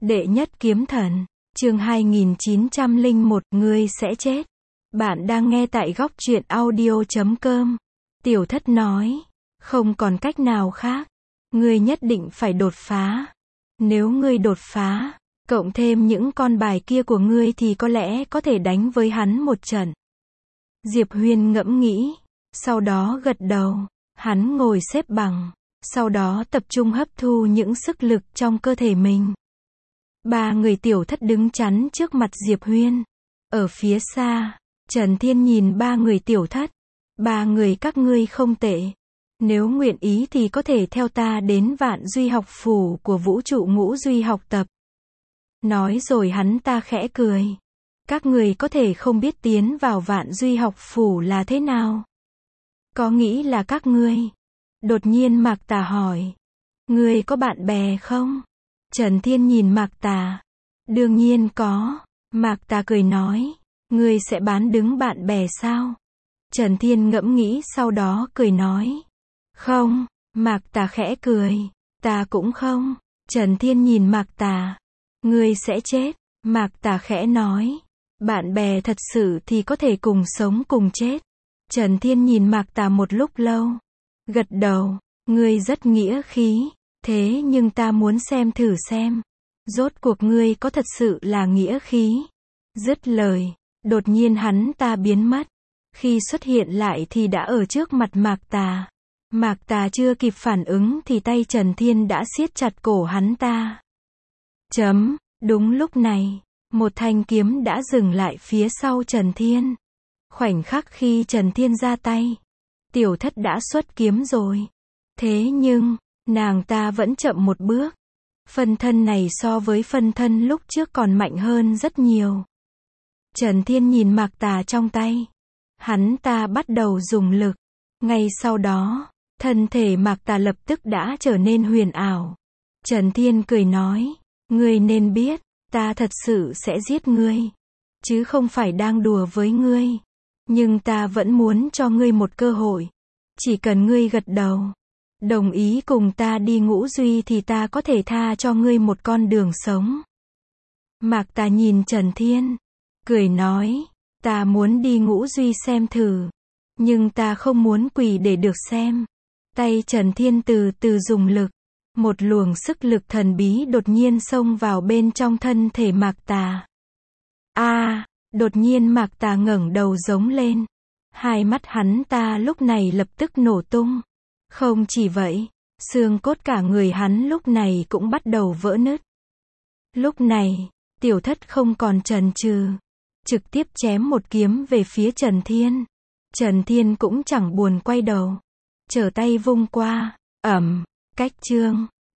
Đệ nhất kiếm thần, chương 2901, ngươi sẽ chết. Bạn đang nghe tại góc truyện audio.com. Tiểu thất nói, không còn cách nào khác. Ngươi nhất định phải đột phá. Nếu ngươi đột phá, cộng thêm những con bài kia của ngươi thì có lẽ có thể đánh với hắn một trận. Diệp Huyên ngẫm nghĩ, sau đó gật đầu. Hắn ngồi xếp bằng, sau đó tập trung hấp thu những sức lực trong cơ thể mình. Ba người tiểu thất đứng chắn trước mặt Diệp Huyên. Ở phía xa, Trần Thiên nhìn ba người tiểu thất. Ba người các ngươi không tệ. Nếu nguyện ý thì có thể theo ta đến Vạn Duy học phủ của vũ trụ Ngũ Duy học tập. Nói rồi hắn ta khẽ cười. Các người có thể không biết tiến vào Vạn Duy học phủ là thế nào. Có nghĩ là các ngươi. Đột nhiên Mạc Tà hỏi. Ngươi có bạn bè không? Trần Thiên nhìn Mạc Tà. Đương nhiên có. Mạc Tà cười nói. Ngươi sẽ bán đứng bạn bè sao? Trần Thiên ngẫm nghĩ sau đó cười nói. Không. Mạc Tà khẽ cười. Ta cũng không. Trần Thiên nhìn Mạc Tà. Ngươi sẽ chết. Mạc Tà khẽ nói. Bạn bè thật sự thì có thể cùng sống cùng chết. Trần Thiên nhìn Mạc Tà một lúc lâu. Gật đầu. Ngươi rất nghĩa khí. Thế nhưng ta muốn xem thử xem. Rốt cuộc ngươi có thật sự là nghĩa khí. Dứt lời. Đột nhiên hắn ta biến mất. Khi xuất hiện lại thì đã ở trước mặt Mạc Tà. Mạc Tà chưa kịp phản ứng thì tay Trần Thiên đã siết chặt cổ hắn ta. Đúng lúc này. Một thanh kiếm đã dừng lại phía sau Trần Thiên. Khoảnh khắc khi Trần Thiên ra tay. Tiểu thất đã xuất kiếm rồi. Thế nhưng, nàng ta vẫn chậm một bước. Phân thân này so với phân thân lúc trước còn mạnh hơn rất nhiều. Trần Thiên nhìn Mạc Tà trong tay. Hắn ta bắt đầu dùng lực. Ngay sau đó, thân thể Mạc Tà lập tức đã trở nên huyền ảo. Trần Thiên cười nói. Ngươi nên biết, ta thật sự sẽ giết ngươi. Chứ không phải đang đùa với ngươi. Nhưng ta vẫn muốn cho ngươi một cơ hội. Chỉ cần ngươi gật đầu. Đồng ý cùng ta đi Ngũ Duy thì ta có thể tha cho ngươi một con đường sống. Mạc Tà nhìn Trần Thiên. Cười nói. Ta muốn đi Ngũ Duy xem thử. Nhưng ta không muốn quỳ để được xem. Tay Trần Thiên từ từ dùng lực. Một luồng sức lực thần bí đột nhiên xông vào bên trong thân thể Mạc Tà. Đột nhiên Mạc Tà ngẩng đầu giống lên. Hai mắt hắn ta lúc này lập tức nổ tung. Không chỉ vậy, xương cốt cả người hắn lúc này cũng bắt đầu vỡ nứt. Lúc này, tiểu thất không còn chần chừ. Trực tiếp chém một kiếm về phía Trần Thiên. Trần Thiên cũng chẳng buồn quay đầu. Trở tay vung qua, cách chương.